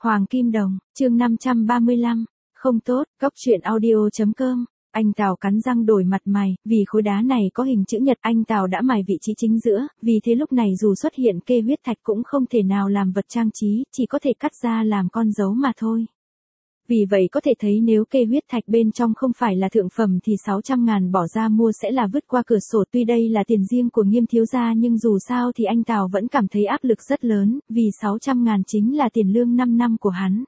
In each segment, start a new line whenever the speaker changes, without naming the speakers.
Hoàng Kim Đồng, chương 535. Không tốt, góc truyện audio.com. Anh Tào cắn răng đổi mặt mày, vì khối đá này có hình chữ nhật, anh Tào đã mài vị trí chính giữa, vì thế lúc này dù xuất hiện kê huyết thạch cũng không thể nào làm vật trang trí, chỉ có thể cắt ra làm con dấu mà thôi. Vì vậy có thể thấy nếu kê huyết thạch bên trong không phải là thượng phẩm thì 600.000 bỏ ra mua sẽ là vứt qua cửa sổ. Tuy đây là tiền riêng của Nghiêm thiếu gia nhưng dù sao thì anh Tào vẫn cảm thấy áp lực rất lớn, vì 600.000 chính là tiền lương 5 năm của hắn.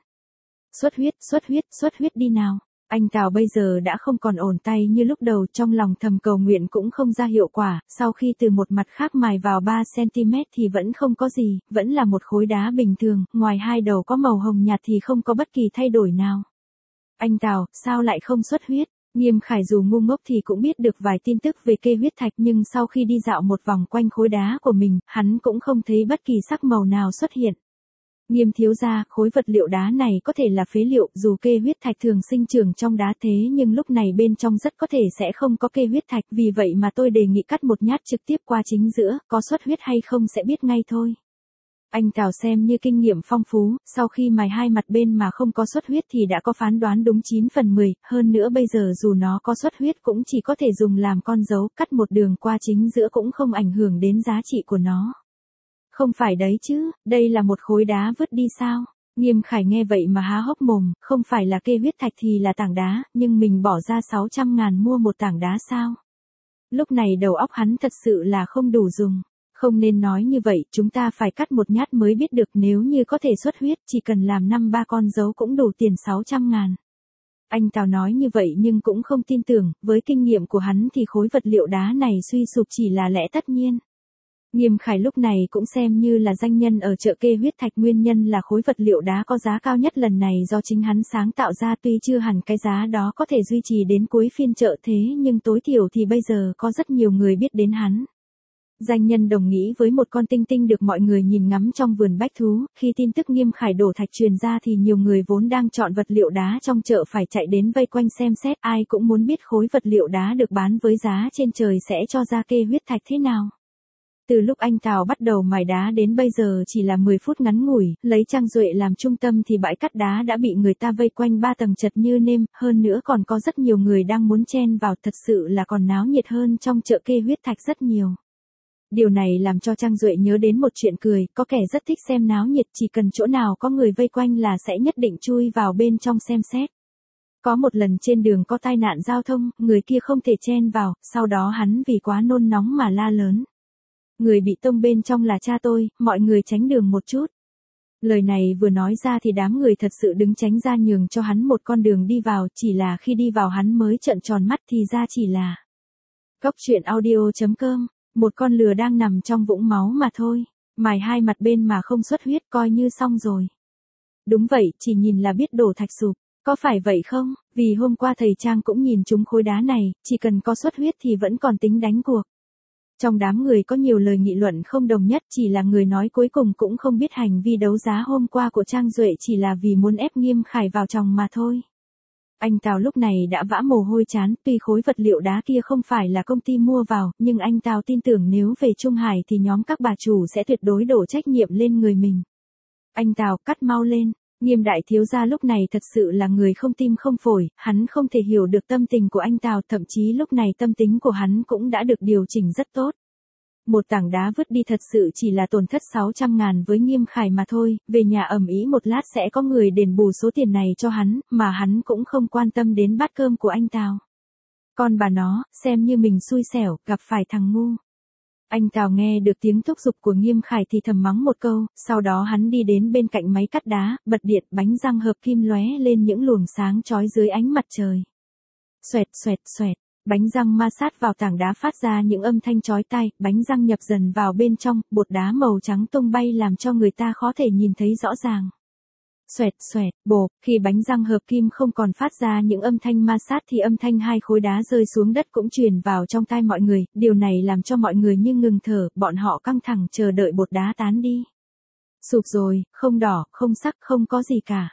Xuất huyết đi nào. Anh Tào bây giờ đã không còn ổn tay như lúc đầu, trong lòng thầm cầu nguyện cũng không ra hiệu quả, sau khi từ một mặt khác mài vào 3cm thì vẫn không có gì, vẫn là một khối đá bình thường, ngoài hai đầu có màu hồng nhạt thì không có bất kỳ thay đổi nào. Anh Tào, sao lại không xuất huyết? Nghiêm Khải dù ngu ngốc thì cũng biết được vài tin tức về kê huyết thạch, nhưng sau khi đi dạo một vòng quanh khối đá của mình, hắn cũng không thấy bất kỳ sắc màu nào xuất hiện. Nghiêm thiếu gia, khối vật liệu đá này có thể là phế liệu, dù kê huyết thạch thường sinh trưởng trong đá thế nhưng lúc này bên trong rất có thể sẽ không có kê huyết thạch, vì vậy mà tôi đề nghị cắt một nhát trực tiếp qua chính giữa, có xuất huyết hay không sẽ biết ngay thôi. Anh Tào xem như kinh nghiệm phong phú, sau khi mài hai mặt bên mà không có xuất huyết thì đã có phán đoán đúng 9/10, hơn nữa bây giờ dù nó có xuất huyết cũng chỉ có thể dùng làm con dấu, cắt một đường qua chính giữa cũng không ảnh hưởng đến giá trị của nó. Không phải đấy chứ, đây là một khối đá vứt đi sao? Nghiêm Khải nghe vậy mà há hốc mồm, không phải là kê huyết thạch thì là tảng đá, nhưng mình bỏ ra 600.000 mua một tảng đá sao? Lúc này đầu óc hắn thật sự là không đủ dùng. Không nên nói như vậy, chúng ta phải cắt một nhát mới biết được, nếu như có thể xuất huyết, chỉ cần làm 5-3 con dấu cũng đủ tiền 600.000. Anh Tào nói như vậy nhưng cũng không tin tưởng, với kinh nghiệm của hắn thì khối vật liệu đá này suy sụp chỉ là lẽ tất nhiên. Nghiêm Khải lúc này cũng xem như là danh nhân ở chợ kê huyết thạch, nguyên nhân là khối vật liệu đá có giá cao nhất lần này do chính hắn sáng tạo ra, tuy chưa hẳn cái giá đó có thể duy trì đến cuối phiên chợ thế nhưng tối thiểu thì bây giờ có rất nhiều người biết đến hắn. Danh nhân đồng nghĩ với một con tinh tinh được mọi người nhìn ngắm trong vườn bách thú, khi tin tức Nghiêm Khải đổ thạch truyền ra thì nhiều người vốn đang chọn vật liệu đá trong chợ phải chạy đến vây quanh xem xét, ai cũng muốn biết khối vật liệu đá được bán với giá trên trời sẽ cho ra kê huyết thạch thế nào. Từ lúc anh Tào bắt đầu mài đá đến bây giờ chỉ là 10 phút ngắn ngủi, lấy Trang Duệ làm trung tâm thì bãi cắt đá đã bị người ta vây quanh 3 tầng chật như nêm, hơn nữa còn có rất nhiều người đang muốn chen vào, thật sự là còn náo nhiệt hơn trong chợ kê huyết thạch rất nhiều. Điều này làm cho Trang Duệ nhớ đến một chuyện cười, có kẻ rất thích xem náo nhiệt, chỉ cần chỗ nào có người vây quanh là sẽ nhất định chui vào bên trong xem xét. Có một lần trên đường có tai nạn giao thông, người kia không thể chen vào, sau đó hắn vì quá nôn nóng mà la lớn. Người bị tông bên trong là cha tôi, mọi người tránh đường một chút. Lời này vừa nói ra thì đám người thật sự đứng tránh ra nhường cho hắn một con đường đi vào, chỉ là khi đi vào hắn mới trợn tròn mắt thì ra chỉ là góc truyện audio.com, một con lừa đang nằm trong vũng máu mà thôi, mài hai mặt bên mà không xuất huyết coi như xong rồi. Đúng vậy, chỉ nhìn là biết đổ thạch sụp, có phải vậy không? Vì hôm qua thầy Trang cũng nhìn trúng khối đá này, chỉ cần có xuất huyết thì vẫn còn tính đánh cuộc. Trong đám người có nhiều lời nghị luận không đồng nhất, chỉ là người nói cuối cùng cũng không biết hành vi đấu giá hôm qua của Trang Duệ chỉ là vì muốn ép Nghiêm Khải vào chòng mà thôi. Anh Tào lúc này đã vã mồ hôi chán, tuy khối vật liệu đá kia không phải là công ty mua vào, nhưng anh Tào tin tưởng nếu về Trung Hải thì nhóm các bà chủ sẽ tuyệt đối đổ trách nhiệm lên người mình. Anh Tào, cắt mau lên. Nghiêm đại thiếu gia lúc này thật sự là người không tim không phổi, hắn không thể hiểu được tâm tình của anh Tào, thậm chí lúc này tâm tính của hắn cũng đã được điều chỉnh rất tốt. Một tảng đá vứt đi thật sự chỉ là tổn thất 600.000 với Nghiêm Khải mà thôi, về nhà ầm ĩ một lát sẽ có người đền bù số tiền này cho hắn, mà hắn cũng không quan tâm đến bát cơm của anh Tào. Con bà nó, xem như mình xui xẻo, gặp phải thằng ngu. Anh Tào nghe được tiếng thúc giục của Nghiêm Khải thì thầm mắng một câu, sau đó hắn đi đến bên cạnh máy cắt đá, bật điện, bánh răng hợp kim lóe lên những luồng sáng chói dưới ánh mặt trời. Xoẹt xoẹt xoẹt, bánh răng ma sát vào tảng đá phát ra những âm thanh chói tai, bánh răng nhập dần vào bên trong, bột đá màu trắng tung bay làm cho người ta khó thể nhìn thấy rõ ràng. Xoẹt xoẹt, bộp, khi bánh răng hợp kim không còn phát ra những âm thanh ma sát thì âm thanh hai khối đá rơi xuống đất cũng truyền vào trong tai mọi người, điều này làm cho mọi người như ngừng thở, bọn họ căng thẳng chờ đợi bột đá tán đi. Sụp rồi, không đỏ, không sắc, không có gì cả.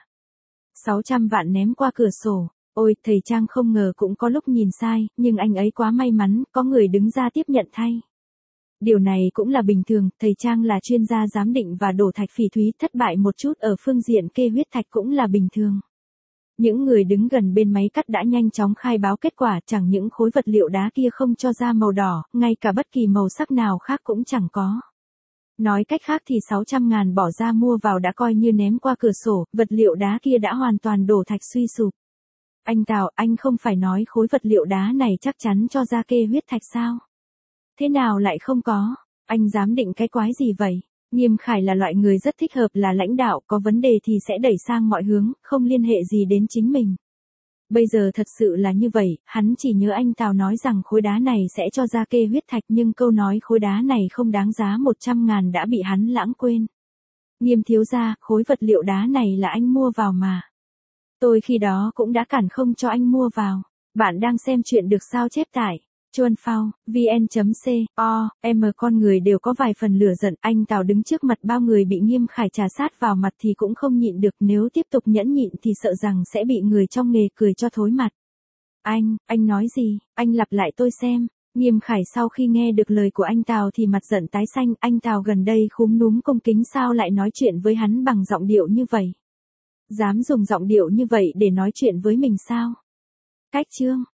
600 vạn ném qua cửa sổ. Ôi, thầy Trang không ngờ cũng có lúc nhìn sai, nhưng anh ấy quá may mắn, có người đứng ra tiếp nhận thay. Điều này cũng là bình thường, thầy Trang là chuyên gia giám định và đổ thạch phỉ thúy, thất bại một chút ở phương diện kê huyết thạch cũng là bình thường. Những người đứng gần bên máy cắt đã nhanh chóng khai báo kết quả, chẳng những khối vật liệu đá kia không cho ra màu đỏ, ngay cả bất kỳ màu sắc nào khác cũng chẳng có. Nói cách khác thì 600.000 bỏ ra mua vào đã coi như ném qua cửa sổ, vật liệu đá kia đã hoàn toàn đổ thạch suy sụp. Anh Tào, anh không phải nói khối vật liệu đá này chắc chắn cho ra kê huyết thạch sao? Thế nào lại không có? Anh dám định cái quái gì vậy? Nghiêm Khải là loại người rất thích hợp là lãnh đạo, có vấn đề thì sẽ đẩy sang mọi hướng, không liên hệ gì đến chính mình. Bây giờ thật sự là như vậy, hắn chỉ nhớ anh Tào nói rằng khối đá này sẽ cho ra kê huyết thạch, nhưng câu nói khối đá này không đáng giá 100.000 đã bị hắn lãng quên. Nghiêm thiếu gia, khối vật liệu đá này là anh mua vào mà. Tôi khi đó cũng đã cản không cho anh mua vào. Bạn đang xem chuyện được sao chép tải. Chuan Phao, vn.co.m. Con người đều có vài phần lửa giận. Anh Tào đứng trước mặt bao người bị Nghiêm Khải trà sát vào mặt thì cũng không nhịn được. Nếu tiếp tục nhẫn nhịn thì sợ rằng sẽ bị người trong nghề cười cho thối mặt. Anh nói gì? Anh lặp lại tôi xem. Nghiêm Khải sau khi nghe được lời của anh Tào thì mặt giận tái xanh. Anh Tào gần đây khúm núm cung kính sao lại nói chuyện với hắn bằng giọng điệu như vậy? Dám dùng giọng điệu như vậy để nói chuyện với mình sao? Cách chương